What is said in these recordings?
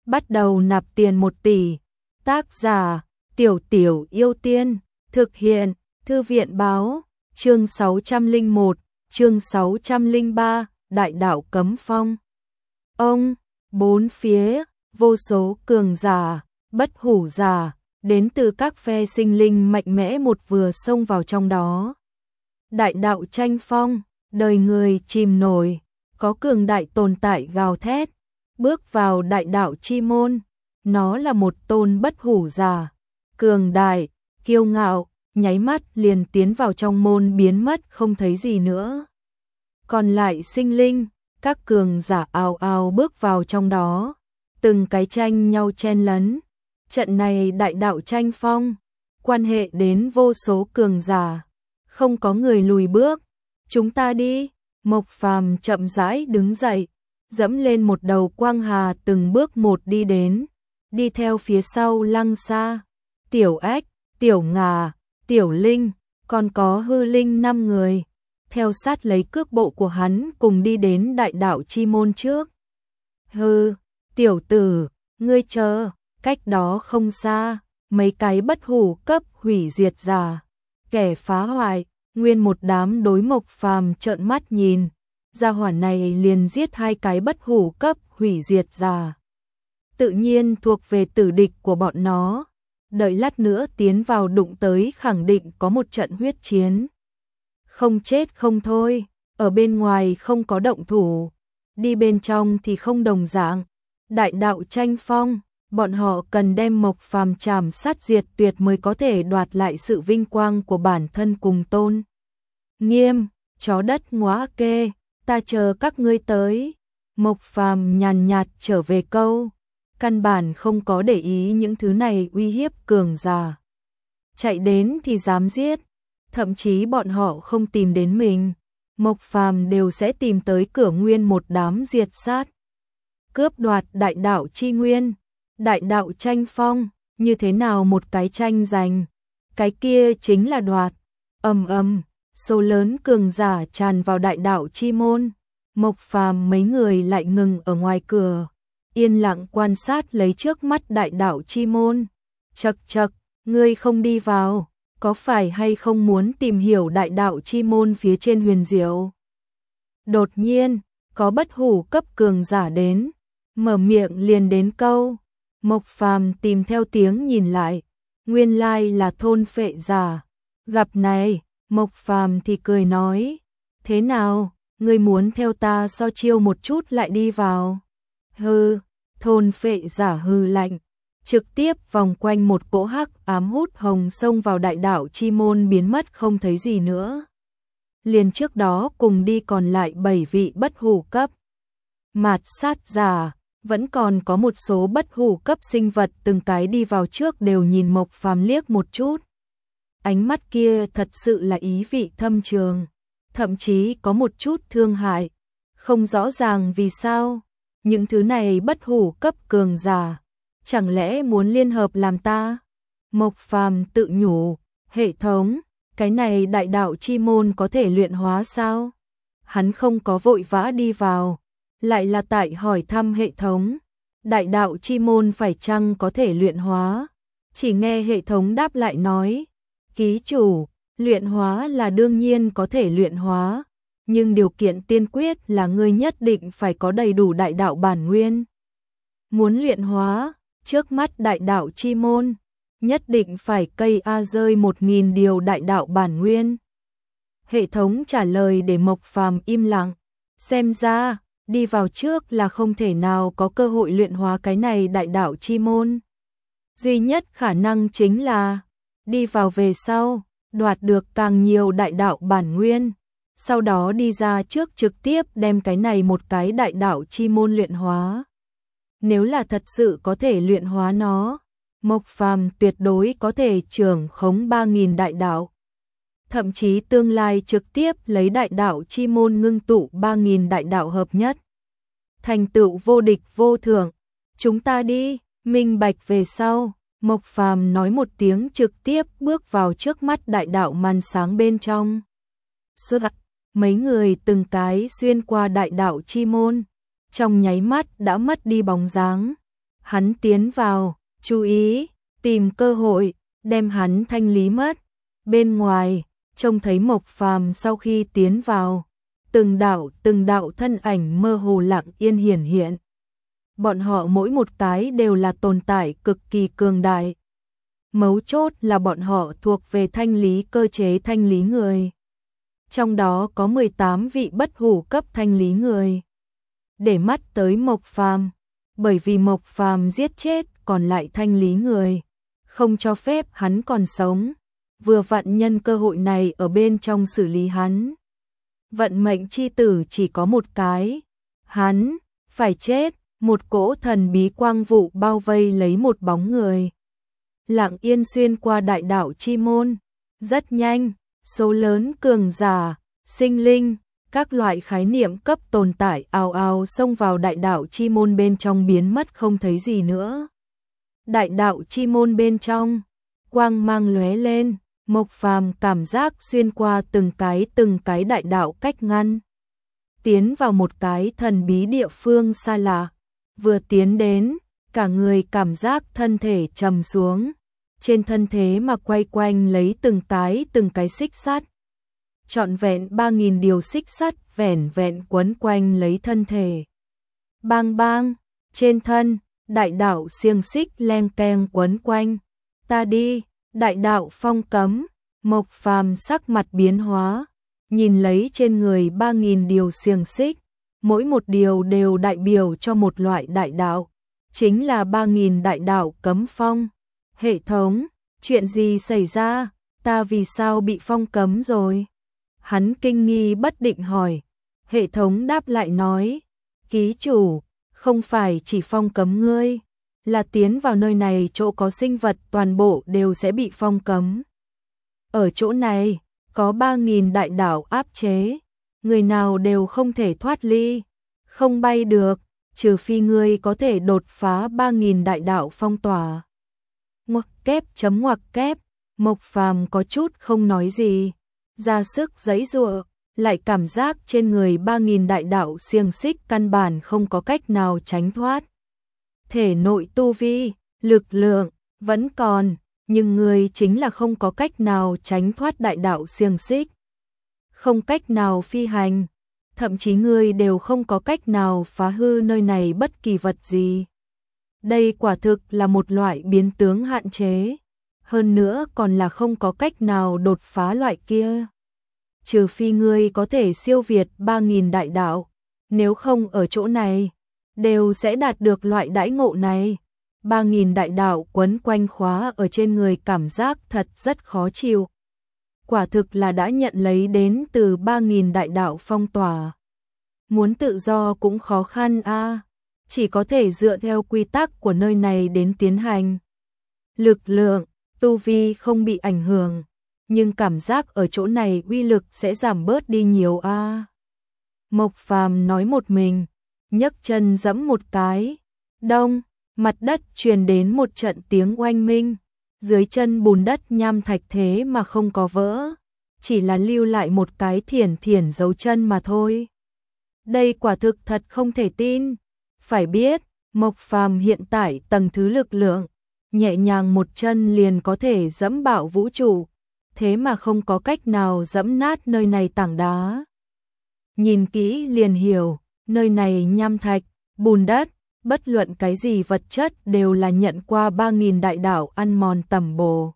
bắt đầu nạp tiền 1 tỷ. Tác giả Tiểu Tiểu Yêu Tiên. Thực hiện Thư viện Báo. Chương 601, chương 603, Đại đạo cấm phong. Ông, bốn phía, vô số cường giả, bất hủ giả, đến từ các phe sinh linh mạnh mẽ một vừa xông vào trong đó. Đại đạo tranh phong, đời người chìm nổi, có cường đại tồn tại gào thét, bước vào đại đạo chi môn. Nó là một tôn bất hủ giả, cường đại, kiêu ngạo, nháy mắt liền tiến vào trong môn biến mất không thấy gì nữa. Còn lại sinh linh, các cường giả ào ào bước vào trong đó, từng cái tranh nhau chen lấn. Trận này đại đạo tranh phong, quan hệ đến vô số cường giả, không có người lùi bước. Chúng ta đi. Mộc Phàm chậm rãi đứng dậy, dẫm lên một đầu quang hà từng bước một đi đến, đi theo phía sau Lăng Sa, Tiểu Ách, Tiểu Ngà, Tiểu Linh, còn có Hư Linh 5 người, theo sát lấy cước bộ của hắn cùng đi đến đại đạo chi môn trước. Hư, tiểu tử, ngươi chờ, cách đó không xa, mấy cái bất hủ cấp hủy diệt giả, kẻ phá hoại, nguyên một đám đối Mộc Phàm trợn mắt nhìn, gia hỏa này liền giết 2 cái bất hủ cấp hủy diệt giả. Tự nhiên thuộc về tử địch của bọn nó, đợi lát nữa tiến vào đụng tới khẳng định có một trận huyết chiến. Không chết không thôi, ở bên ngoài không có động thủ, đi bên trong thì không đồng dạng. Đại đạo tranh phong, bọn họ cần đem Mộc Phàm chảm sát diệt tuyệt mới có thể đoạt lại sự vinh quang của bản thân cùng tôn nghiêm. Chó đất ngõa kê, ta chờ các ngươi tới. Mộc Phàm nhàn nhạt trở về câu, căn bản không có để ý những thứ này uy hiếp cường giả. Chạy đến thì dám giết, thậm chí bọn họ không tìm đến mình, Mộc Phàm đều sẽ tìm tới cửa nguyên một đám diệt sát. Cướp đoạt đại đạo chi nguyên, đại đạo tranh phong, như thế nào một cái tranh giành, cái kia chính là đoạt. Số lớn cường giả tràn vào đại đạo chi môn, Mộc Phàm mấy người lại ngừng ở ngoài cửa, yên lặng quan sát lấy trước mắt đại đạo chi môn. Chậc chậc, ngươi không đi vào, có phải hay không muốn tìm hiểu đại đạo chi môn phía trên huyền diệu? Đột nhiên, có bất hủ cấp cường giả đến, mở miệng liền đến câu. Mộc Phàm tìm theo tiếng nhìn lại, nguyên lai là thôn phệ giả. Gặp này, Mộc Phàm thì cười nói, thế nào, ngươi muốn theo ta so chiêu một chút lại đi vào? Hừ, thôn phệ giả hừ lạnh, trực tiếp vòng quanh một cỗ hắc ám hút hồng xông vào đại đạo chi môn biến mất không thấy gì nữa. Liền trước đó cùng đi còn lại 7 vị bất hủ cấp mạt sát giả, vẫn còn có một số bất hủ cấp sinh vật từng cái đi vào trước đều nhìn Mộc Phàm liếc một chút. Ánh mắt kia thật sự là ý vị thâm trường, thậm chí có một chút thương hại, không rõ ràng vì sao. Những thứ này bất hủ cấp cường giả, chẳng lẽ muốn liên hợp làm ta? Mộc Phàm tự nhủ, hệ thống, cái này đại đạo chi môn có thể luyện hóa sao? Hắn không có vội vã đi vào, lại là tại hỏi thăm hệ thống, đại đạo chi môn phải chăng có thể luyện hóa? Chỉ nghe hệ thống đáp lại nói, ký chủ, luyện hóa là đương nhiên có thể luyện hóa, nhưng điều kiện tiên quyết là ngươi nhất định phải có đầy đủ đại đạo bản nguyên. Muốn luyện hóa, trước mắt đại đạo chi môn, nhất định phải cây A rơi 1000 điều đại đạo bản nguyên. Hệ thống trả lời để Mộc Phàm im lặng, xem ra, đi vào trước là không thể nào có cơ hội luyện hóa cái này đại đạo chi môn. Duy nhất khả năng chính là, đi vào về sau, đoạt được càng nhiều đại đạo bản nguyên, sau đó đi ra trước trực tiếp đem cái này một cái đại đạo chi môn luyện hóa. Nếu là thật sự có thể luyện hóa nó, Mộc Phàm tuyệt đối có thể trưởng khống 3000 đại đạo. Thậm chí tương lai trực tiếp lấy đại đạo chi môn ngưng tụ 3000 đại đạo hợp nhất. Thành tựu vô địch vô thượng. Chúng ta đi, minh bạch về sau. Mộc Phàm nói một tiếng trực tiếp bước vào trước mắt đại đạo màn sáng bên trong. Mấy người từng cái xuyên qua đại đạo chi môn, trong nháy mắt đã mất đi bóng dáng. Hắn tiến vào, chú ý, tìm cơ hội, đem hắn thanh lý mất. Bên ngoài, trông thấy Mộc Phàm sau khi tiến vào, từng đạo thân ảnh mơ hồ lặng yên hiển hiện. Bọn họ mỗi một cái đều là tồn tại cực kỳ cường đại. Mấu chốt là bọn họ thuộc về thanh lý cơ chế thanh lý người. Trong đó có 18 vị bất hủ cấp thanh lý người. Để mắt tới Mộc Phàm, bởi vì Mộc Phàm giết chết còn lại thanh lý người, không cho phép hắn còn sống, vừa vặn nhân cơ hội này ở bên trong xử lý hắn. Vận mệnh chi tử chỉ có một cái, hắn phải chết. Một cỗ thần bí quang vụ bao vây lấy một bóng người, lặng yên xuyên qua đại đạo chi môn. Rất nhanh, số lớn cường giả, sinh linh, các loại khái niệm cấp tồn tại ào ào xông vào đại đạo chi môn bên trong biến mất không thấy gì nữa. Đại đạo chi môn bên trong, quang mang lóe lên, Mộc Phàm cảm giác xuyên qua từng cái đại đạo cách ngăn, tiến vào một cái thần bí địa phương xa lạ. Vừa tiến đến, cả người cảm giác thân thể trầm xuống, trên thân thế mà quay quanh lấy từng cái xích sắt. Trọn vẹn 3000 điều xích sắt vẻn vẹn quấn quanh lấy thân thể. Bang bang, trên thân, đại đạo xiềng xích len keng quấn quanh. Ta đi, đại đạo phong cấm. Mộc Phàm sắc mặt biến hóa, nhìn lấy trên người 3000 điều xiềng xích. Mỗi một điều đều đại biểu cho một loại đại đạo, chính là 3000 đại đạo cấm phong. Hệ thống, chuyện gì xảy ra, ta vì sao bị phong cấm rồi? Hắn kinh nghi bất định hỏi. Hệ thống đáp lại nói, ký chủ, không phải chỉ phong cấm ngươi, là tiến vào nơi này chỗ có sinh vật toàn bộ đều sẽ bị phong cấm. Ở chỗ này, có 3000 đại đạo áp chế. Người nào đều không thể thoát ly, không bay được, trừ phi ngươi có thể đột phá 3000 đại đạo phong tỏa. Ngoặc kép, Mộc Phàm có chút không nói gì, ra sức giãy giụa, lại cảm giác trên người 3000 đại đạo xiềng xích căn bản không có cách nào tránh thoát. Thể nội tu vi, lực lượng vẫn còn, nhưng ngươi chính là không có cách nào tránh thoát đại đạo xiềng xích. Không cách nào phi hành, thậm chí ngươi đều không có cách nào phá hư nơi này bất kỳ vật gì. Đây quả thực là một loại biến tướng hạn chế, hơn nữa còn là không có cách nào đột phá loại kia. Trừ phi ngươi có thể siêu việt 3000 đại đạo, nếu không ở chỗ này, đều sẽ đạt được loại đãi ngộ này. 3000 đại đạo quấn quanh khóa ở trên người cảm giác thật rất khó chịu. Quả thực là đã nhận lấy đến từ 3000 đại đạo phong tỏa. Muốn tự do cũng khó khăn a, chỉ có thể dựa theo quy tắc của nơi này đến tiến hành. Lực lượng, tu vi không bị ảnh hưởng, nhưng cảm giác ở chỗ này uy lực sẽ giảm bớt đi nhiều a. Mộc Phàm nói một mình, nhấc chân giẫm một cái, đông, mặt đất truyền đến một trận tiếng oanh minh. Dưới chân bùn đất nham thạch thế mà không có vỡ, chỉ là lưu lại một cái thiển dấu chân mà thôi. Đây quả thực thật không thể tin. Phải biết, Mộc Phàm hiện tại tầng thứ lực lượng, nhẹ nhàng một chân liền có thể dẫm bạo vũ trụ, thế mà không có cách nào dẫm nát nơi này tảng đá. Nhìn kỹ liền hiểu, nơi này nham thạch, bùn đất, bất luận cái gì vật chất đều là nhận qua 3000 đại đạo ăn mòn tẩm bổ.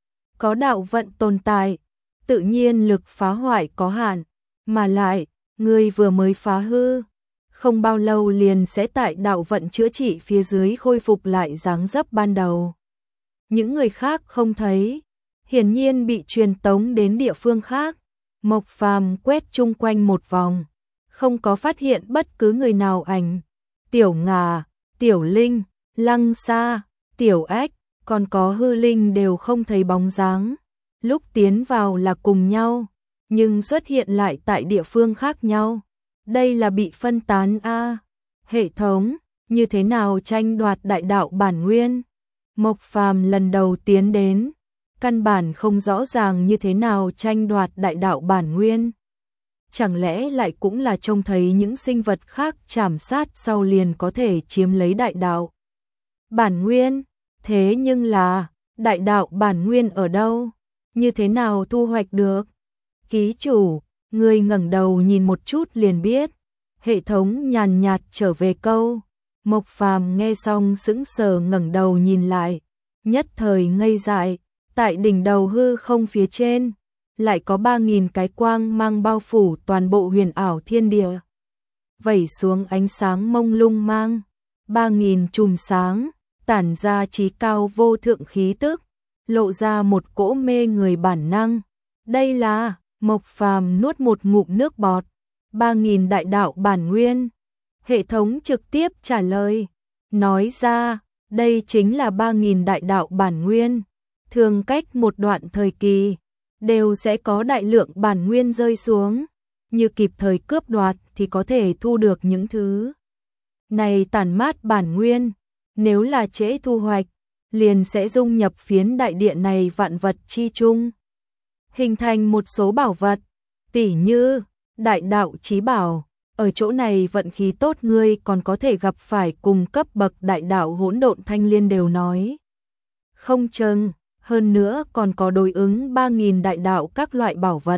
Có đạo vận tồn tại, tự nhiên lực phá hoại có hạn, mà lại, người vừa mới phá hư, không bao lâu liền sẽ tại đạo vận chữa trị phía dưới khôi phục lại dáng dấp ban đầu. Những người khác không thấy, hiển nhiên bị truyền tống đến địa phương khác. Mộc Phàm quét chung quanh một vòng, không có phát hiện bất cứ người nào ảnh. Tiểu Ngà, Tiểu Linh, Lăng Sa, Tiểu Ách, còn có Hư Linh đều không thấy bóng dáng. Lúc tiến vào là cùng nhau, nhưng xuất hiện lại tại địa phương khác nhau. Đây là bị phân tán a. Hệ thống, như thế nào tranh đoạt đại đạo bản nguyên? Mộc Phàm lần đầu tiến đến, căn bản không rõ ràng như thế nào tranh đoạt đại đạo bản nguyên. Chẳng lẽ lại cũng là trông thấy những sinh vật khác chảm sát sau liền có thể chiếm lấy đại đạo? Bản nguyên, thế nhưng là, đại đạo bản nguyên ở đâu? Như thế nào thu hoạch được? Ký chủ, ngươi ngẩng đầu nhìn một chút liền biết. Hệ thống nhàn nhạt trở về câu. Mộc Phàm nghe xong sững sờ ngẩng đầu nhìn lại, nhất thời ngây dại, tại đỉnh đầu hư không phía trên, lại có 3000 cái quang mang bao phủ toàn bộ huyền ảo thiên địa. Vẩy xuống ánh sáng mông lung mang, 3000 chùm sáng, tản ra chí cao vô thượng khí tức, lộ ra một cỗ mê người bản năng. Đây là, Mộc Phàm nuốt một ngụm nước bọt, 3000 đại đạo bản nguyên. Hệ thống trực tiếp trả lời, nói ra, đây chính là 3000 đại đạo bản nguyên. Thường cách một đoạn thời kỳ, đều sẽ có đại lượng bản nguyên rơi xuống, như kịp thời cướp đoạt thì có thể thu được những thứ này tản mát bản nguyên, nếu là trễ thu hoạch, liền sẽ dung nhập phiến đại địa này vạn vật chi chung, hình thành một số bảo vật, tỉ như đại đạo chí bảo. Ở chỗ này vận khí tốt ngươi còn có thể gặp phải cùng cấp bậc đại đạo hỗn độn thanh liên đều nói không chừng, hơn nữa còn có đối ứng 3000 đại đạo các loại bảo vật.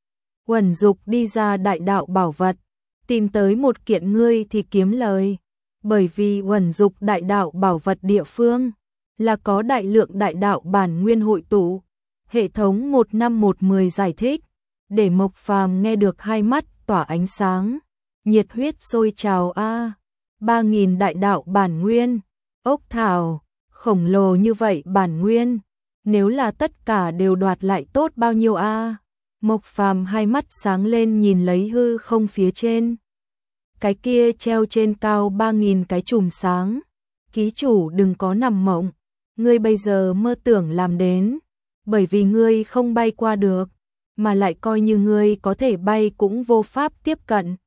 Uẩn dục đi ra đại đạo bảo vật, tìm tới một kiện ngươi thì kiếm lời, bởi vì uẩn dục đại đạo bảo vật địa phương là có đại lượng đại đạo bản nguyên hội tụ. Hệ thống 15110 giải thích, để Mộc Phàm nghe được hai mắt tỏa ánh sáng, nhiệt huyết sôi trào a. 3000 đại đạo bản nguyên, ốc thảo, khổng lồ như vậy bản nguyên, nếu là tất cả đều đoạt lại tốt bao nhiêu a. Mộc Phàm hai mắt sáng lên nhìn lấy hư không phía trên. Cái kia treo trên cao 3000 cái chùm sáng. Ký chủ đừng có nằm mộng, ngươi bây giờ mơ tưởng làm đến, bởi vì ngươi không bay qua được, mà lại coi như ngươi có thể bay cũng vô pháp tiếp cận.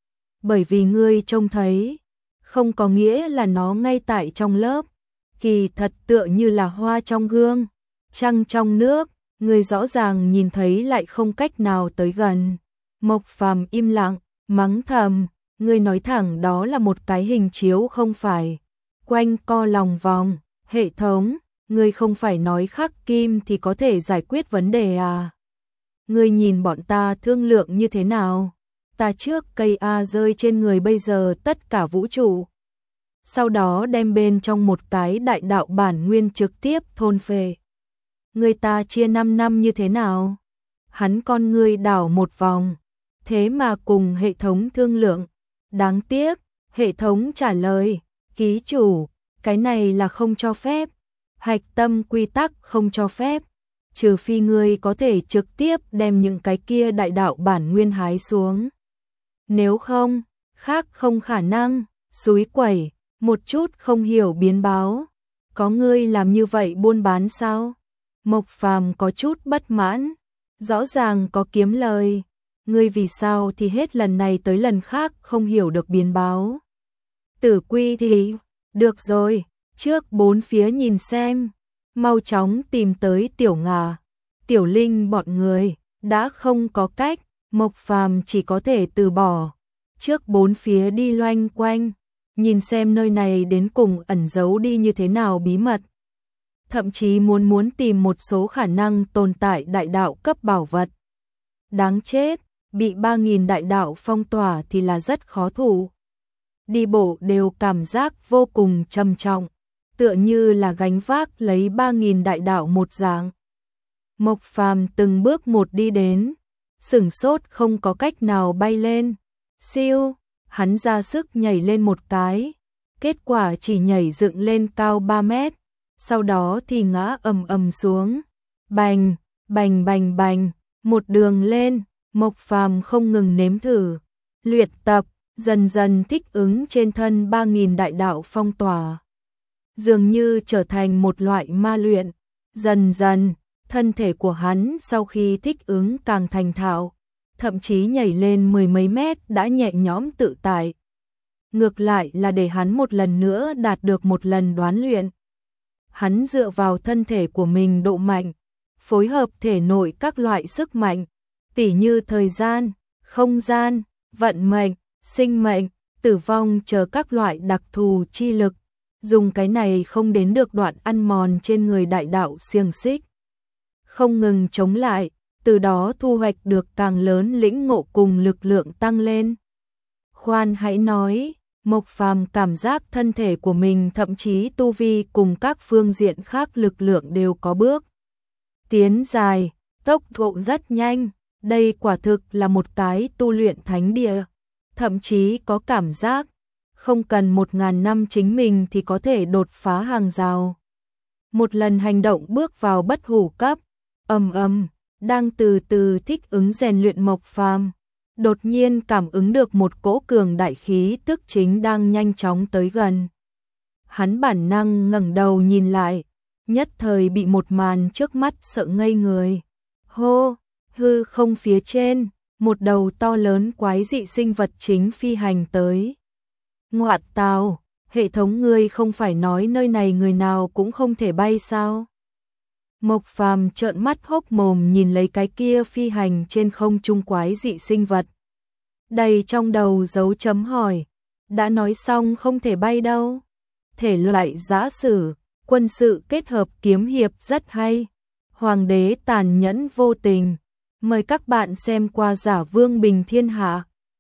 Bởi vì ngươi trông thấy, không có nghĩa là nó ngay tại trong lớp, kỳ thật tựa như là hoa trong gương, trăng trong nước, ngươi rõ ràng nhìn thấy lại không cách nào tới gần. Mộc Phàm im lặng, mắng thầm, ngươi nói thẳng đó là một cái hình chiếu không phải, quanh co lòng vòng. Hệ thống, ngươi không phải nói khắc kim thì có thể giải quyết vấn đề à? Ngươi nhìn bọn ta thương lượng như thế nào? Ta trước cây A rơi trên người bây giờ tất cả vũ trụ, sau đó đem bên trong một cái đại đạo bản nguyên trực tiếp thôn phệ. Người ta chia 5 năm như thế nào? Hắn con ngươi đảo một vòng, thế mà cùng hệ thống thương lượng. Đáng tiếc, hệ thống trả lời, ký chủ, cái này là không cho phép. Hạch tâm quy tắc không cho phép, trừ phi ngươi có thể trực tiếp đem những cái kia đại đạo bản nguyên hái xuống. Nếu không, khác không khả năng. Xúi quẩy, một chút không hiểu biến báo. Có ngươi làm như vậy buôn bán sao? Mộc Phàm có chút bất mãn, rõ ràng có kiếm lời, ngươi vì sao thì hết lần này tới lần khác không hiểu được biến báo. Tử quy thì, được rồi, trước bốn phía nhìn xem, mau chóng tìm tới Tiểu Ngà, Tiểu Linh bọn người, đã không có cách, Mộc Phàm chỉ có thể từ bỏ. Trước bốn phía đi loanh quanh, nhìn xem nơi này đến cùng ẩn giấu đi như thế nào bí mật. Thậm chí muốn tìm một số khả năng tồn tại đại đạo cấp bảo vật. Đáng chết, bị 3000 đại đạo phong tỏa thì là rất khó thủ. Đi bộ đều cảm giác vô cùng trầm trọng, tựa như là gánh vác lấy 3000 đại đạo một dạng. Mộc Phàm từng bước một đi đến, sửng sốt không có cách nào bay lên. Siêu, hắn ra sức nhảy lên một cái, kết quả chỉ nhảy dựng lên cao 3 mét, sau đó thì ngã ầm ầm xuống. Bành, bành bành bành, một đường lên, Mộc Phàm không ngừng nếm thử, luyện tập, dần dần thích ứng trên thân 3000 đại đạo phong tỏa. Dường như trở thành một loại ma luyện, dần dần, thân thể của hắn sau khi thích ứng càng thành thạo, thậm chí nhảy lên 10 mấy mét đã nhẹ nhõm tự tại. Ngược lại là để hắn một lần nữa đạt được một lần đoán luyện. Hắn dựa vào thân thể của mình độ mạnh, phối hợp thể nội các loại sức mạnh, tỉ như thời gian, không gian, vận mệnh, sinh mệnh, tử vong chờ các loại đặc thù chi lực, dùng cái này không đến được đoạn ăn mòn trên người đại đạo xiềng xích. Không ngừng chống lại, từ đó thu hoạch được càng lớn lĩnh ngộ cùng lực lượng tăng lên. Khoan hãy nói, Mộc Phàm cảm giác thân thể của mình thậm chí tu vi cùng các phương diện khác lực lượng đều có bước tiến dài, tốc độ rất nhanh, đây quả thực là một cái tu luyện thánh địa, thậm chí có cảm giác không cần 1000 năm chính mình thì có thể đột phá hàng rào. Một lần hành động bước vào bất hủ cấp, đang từ từ thích ứng rèn luyện Mộc Phàm, đột nhiên cảm ứng được một cỗ cường đại khí tức chính đang nhanh chóng tới gần. Hắn bản năng ngẩng đầu nhìn lại, nhất thời bị một màn trước mắt sợ ngây người. Hô, hư không phía trên, một đầu to lớn quái dị sinh vật chính phi hành tới. Ngoạn tào, hệ thống ngươi không phải nói nơi này người nào cũng không thể bay sao? Mộc Phàm trợn mắt hốc mồm nhìn lấy cái kia phi hành trên không trung quái dị sinh vật. Đầy trong đầu dấu chấm hỏi, đã nói xong không thể bay đâu. Thể loại giã sử, quân sự kết hợp kiếm hiệp rất hay. Hoàng đế tàn nhẫn vô tình. Mời các bạn xem qua Giả Vương Bình Thiên Hạ.